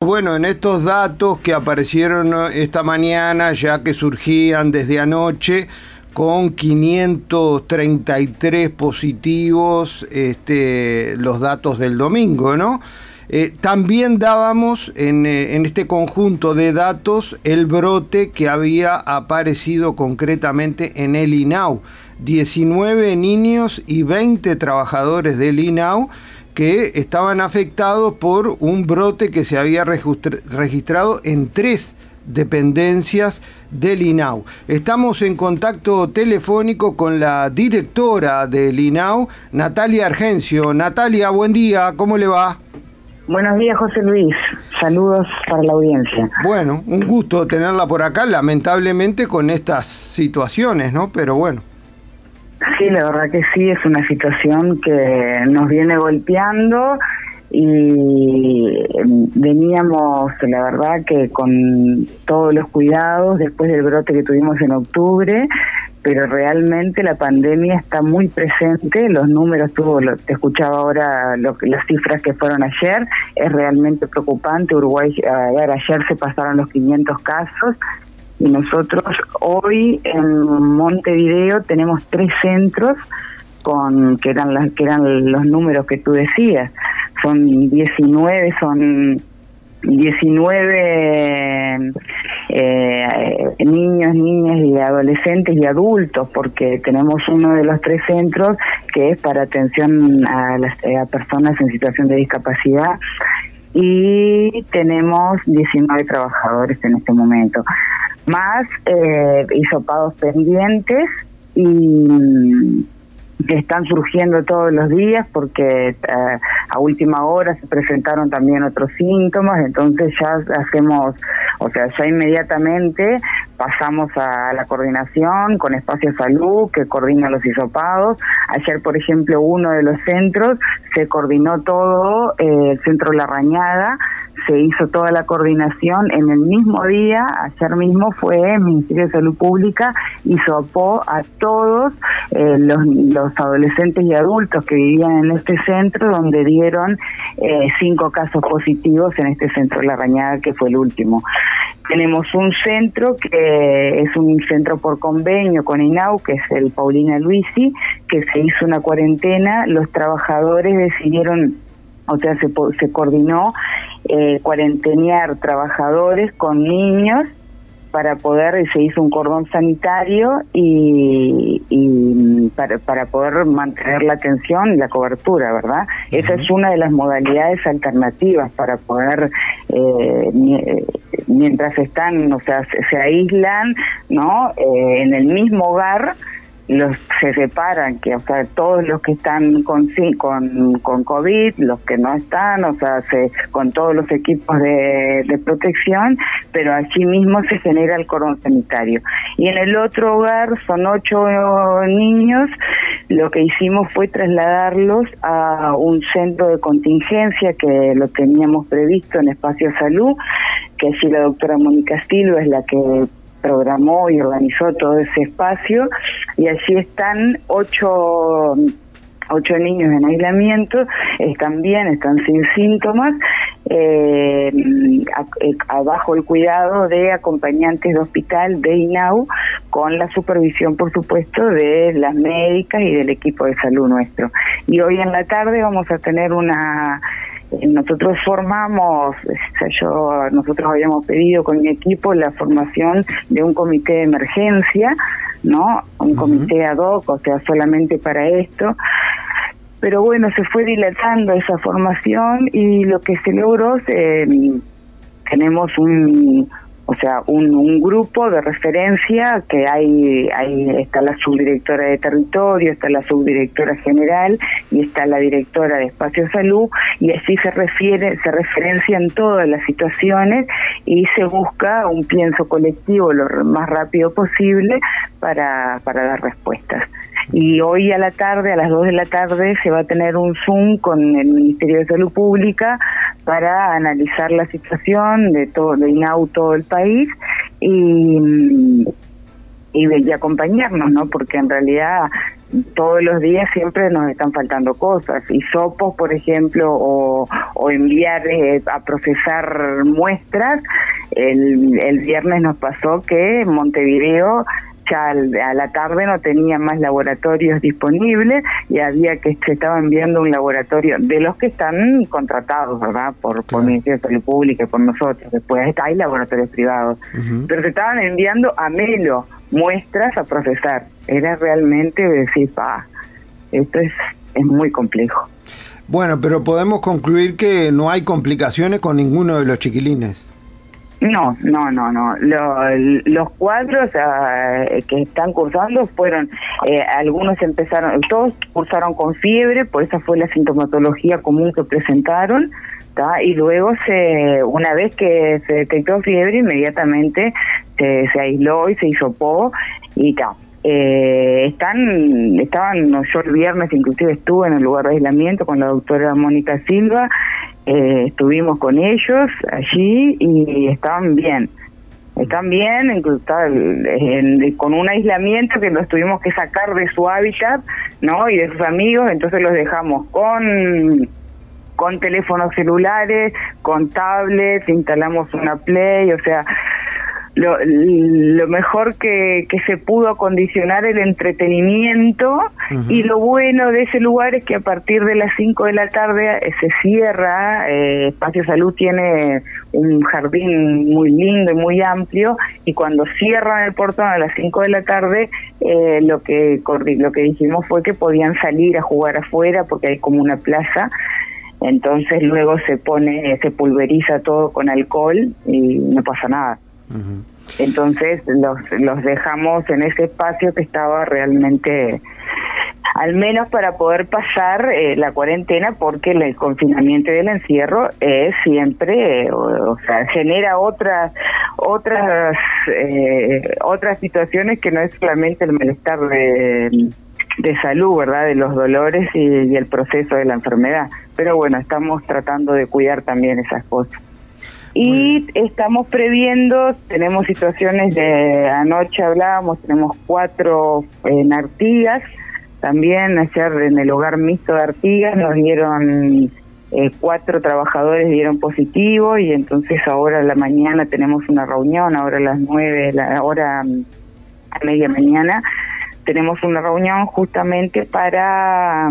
bueno, en estos datos que aparecieron esta mañana, ya que surgían desde anoche, con 533 positivos, los datos del domingo, ¿no? También dábamos en este conjunto de datos el brote que había aparecido concretamente en el INAU. 19 niños y 20 trabajadores del INAU que estaban afectados por un brote que se había registrado en 3 dependencias del INAU. Estamos en contacto telefónico con la directora del INAU, Natalia Argencio. Natalia, buen día, ¿cómo le va? Buenos días, José Luis. Saludos para la audiencia. Bueno, un gusto tenerla por acá, lamentablemente con estas situaciones, ¿no? Pero bueno. Sí, la verdad que sí, es una situación que nos viene golpeando y veníamos, la verdad, que con todos los cuidados después del brote que tuvimos en octubre, pero realmente la pandemia está muy presente. Los números, te escuchaba ahora las cifras que fueron ayer, es realmente preocupante. Uruguay, ayer se pasaron los 500 casos y nosotros hoy en Montevideo tenemos 3 centros que eran los números que tú decías. Son 19 niños, niñas y adolescentes y adultos, porque tenemos uno de los 3 centros que es para atención a personas en situación de discapacidad, y tenemos 19 trabajadores en este momento, más hisopados pendientes y que están surgiendo todos los días, porque a última hora se presentaron también otros síntomas. Entonces ya ya inmediatamente pasamos a la coordinación con Espacio Salud, que coordina los hisopados. Ayer, por ejemplo, uno de los centros se coordinó todo, el centro La Rañada, se hizo toda la coordinación en el mismo día. Ayer mismo fue el Ministerio de Salud Pública, hisopó a todos los adolescentes y adultos que vivían en este centro, donde dieron 5 casos positivos en este centro La Rañada, que fue el último. Tenemos un centro que es un centro por convenio con INAU, que es el Paulina Luisi, que se hizo una cuarentena. Los trabajadores decidieron, se coordinó cuarentenear trabajadores con niños para poder, se hizo un cordón sanitario y para poder mantener la atención y la cobertura, ¿verdad? Uh-huh. Esa es una de las modalidades alternativas para poder, mientras están, se aíslan, ¿no? En el mismo hogar, se separan, todos los que están con COVID, los que no están, con todos los equipos de protección, pero allí mismo se genera el cordón sanitario. Y en el otro hogar son 8 niños. Lo que hicimos fue trasladarlos a un centro de contingencia que lo teníamos previsto en Espacio Salud, que allí la doctora Mónica Silva es la que programó y organizó todo ese espacio, y allí están 8 niños en aislamiento, están sin síntomas, bajo el cuidado de acompañantes de hospital de INAU, con la supervisión, por supuesto, de las médicas y del equipo de salud nuestro. Y hoy en la tarde vamos a tener nosotros nosotros habíamos pedido con mi equipo la formación de un comité de emergencia, ¿no? Un comité ad hoc, solamente para esto. Pero bueno, se fue dilatando esa formación y lo que se logró, tenemos un grupo de referencia que está la subdirectora de territorio, está la subdirectora general y está la directora de Espacio Salud, y así se referencian todas las situaciones y se busca un pienso colectivo lo más rápido posible para dar respuestas. Y hoy a la tarde, a las 2 de la tarde, se va a tener un Zoom con el Ministerio de Salud Pública para analizar la situación de INAU, todo el país, y y acompañarnos, ¿no? Porque en realidad todos los días siempre nos están faltando cosas, hisopos, por ejemplo, o enviar a procesar muestras. El viernes nos pasó que Montevideo ya a la tarde no tenía más laboratorios disponibles y se estaba enviando un laboratorio de los que están contratados, ¿verdad? Por Ministerio de Salud Pública y por nosotros. Después hay laboratorios privados, pero se estaban enviando a Melo muestras a procesar. Era realmente decir, esto es muy complejo. Bueno, pero podemos concluir que no hay complicaciones con ninguno de los chiquilines. No. Los cuadros que están cursando fueron, todos cursaron con fiebre, por esa fue la sintomatología común que presentaron, ¿tá? Y luego una vez que se detectó fiebre, inmediatamente se aisló y se hisopó y tal. Yo el viernes inclusive estuve en el lugar de aislamiento con la doctora Mónica Silva, estuvimos con ellos allí y están bien, incluso con un aislamiento que los tuvimos que sacar de su hábitat, ¿no? Y de sus amigos, entonces los dejamos con teléfonos celulares, con tablets, instalamos una Play, o sea, lo mejor que se pudo acondicionar el entretenimiento. Y lo bueno de ese lugar es que a partir de las 5 de la tarde se cierra. Espacio Salud tiene un jardín muy lindo y muy amplio, y cuando cierran el portón a las 5 de la tarde, lo que dijimos fue que podían salir a jugar afuera porque hay como una plaza. Entonces luego se pulveriza todo con alcohol y no pasa nada. Entonces los dejamos en ese espacio que estaba realmente, al menos para poder pasar la cuarentena, porque el confinamiento y el encierro es siempre, o sea, genera otras situaciones que no es solamente el malestar de salud, ¿verdad? De los dolores y el proceso de la enfermedad. Pero bueno, estamos tratando de cuidar también esas cosas. Y estamos previendo, tenemos situaciones anoche hablábamos, tenemos 4 en Artigas, también ayer en el hogar mixto de Artigas nos dieron 4 trabajadores dieron positivo, y entonces ahora a la mañana tenemos una reunión, ahora a las 9, ahora a media mañana, tenemos una reunión justamente para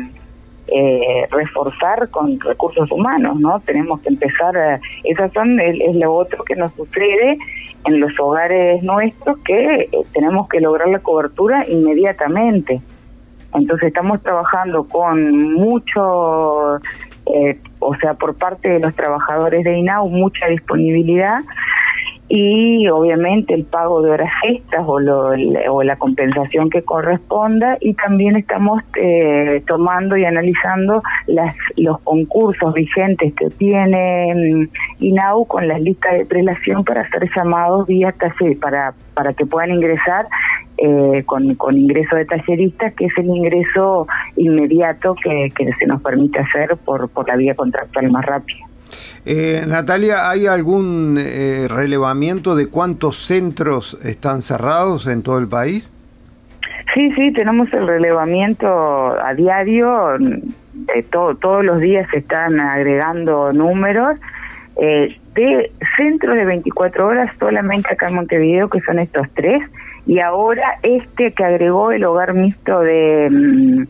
reforzar con recursos humanos, ¿no? Tenemos que empezar, es lo otro que nos sucede en los hogares nuestros, que tenemos que lograr la cobertura inmediatamente. Entonces estamos trabajando con mucho, por parte de los trabajadores de INAU, mucha disponibilidad, y obviamente el pago de horas extras o la compensación que corresponda, y también estamos tomando y analizando los concursos vigentes que tiene INAU con las listas de prelación para hacer llamados vía taller, para que puedan ingresar con ingreso de talleristas, que es el ingreso inmediato que se nos permite hacer por la vía contractual más rápida. Natalia, ¿hay algún relevamiento de cuántos centros están cerrados en todo el país? Sí, tenemos el relevamiento a diario, todos los días se están agregando números, de centros de 24 horas solamente acá en Montevideo, que son estos 3, y ahora que agregó el hogar mixto de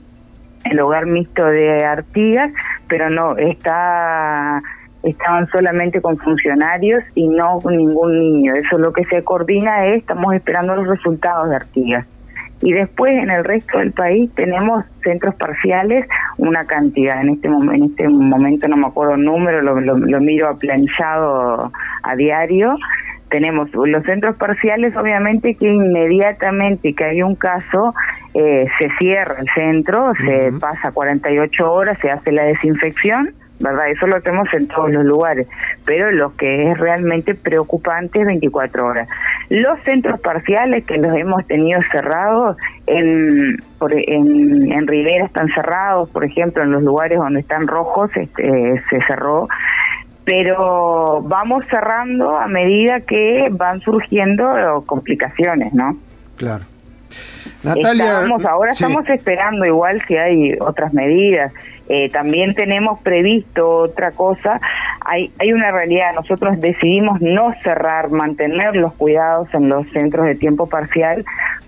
Artigas, pero no estaban solamente con funcionarios y no con ningún niño. Eso lo que se coordina estamos esperando los resultados de Artigas. Y después en el resto del país tenemos centros parciales, una cantidad. En este momento no me acuerdo el número, lo miro aplanillado a diario. Tenemos los centros parciales, obviamente, que inmediatamente que hay un caso, se cierra el centro, se pasa 48 horas, se hace la desinfección, ¿verdad? Eso lo hacemos en todos los lugares, pero lo que es realmente preocupante es 24 horas. Los centros parciales que los hemos tenido cerrados, en Rivera están cerrados, por ejemplo, en los lugares donde están rojos se cerró, pero vamos cerrando a medida que van surgiendo complicaciones, ¿no? Claro. Natalia, ahora sí. Estamos esperando igual si hay otras medidas. También tenemos previsto otra cosa. Hay una realidad, nosotros decidimos no cerrar, mantener los cuidados en los centros de tiempo parcial,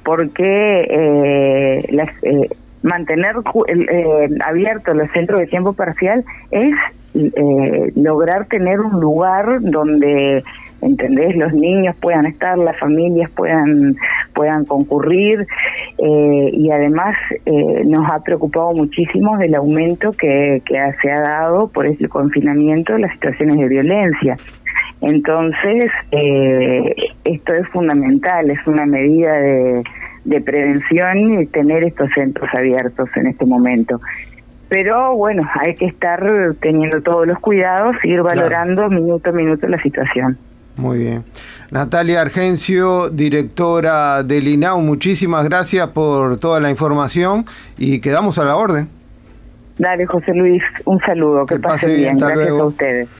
porque mantener abiertos los centros de tiempo parcial es lograr tener un lugar donde, ¿entendés?, los niños puedan estar, las familias puedan concurrir, y además nos ha preocupado muchísimo del aumento que se ha dado por el confinamiento de las situaciones de violencia. Entonces, esto es fundamental, es una medida de prevención y tener estos centros abiertos en este momento. Pero bueno, hay que estar teniendo todos los cuidados, ir valorando minuto a minuto la situación. Muy bien. Natalia Argencio, directora del INAU, muchísimas gracias por toda la información y quedamos a la orden. Dale, José Luis, un saludo, que pasen bien. Gracias a ustedes.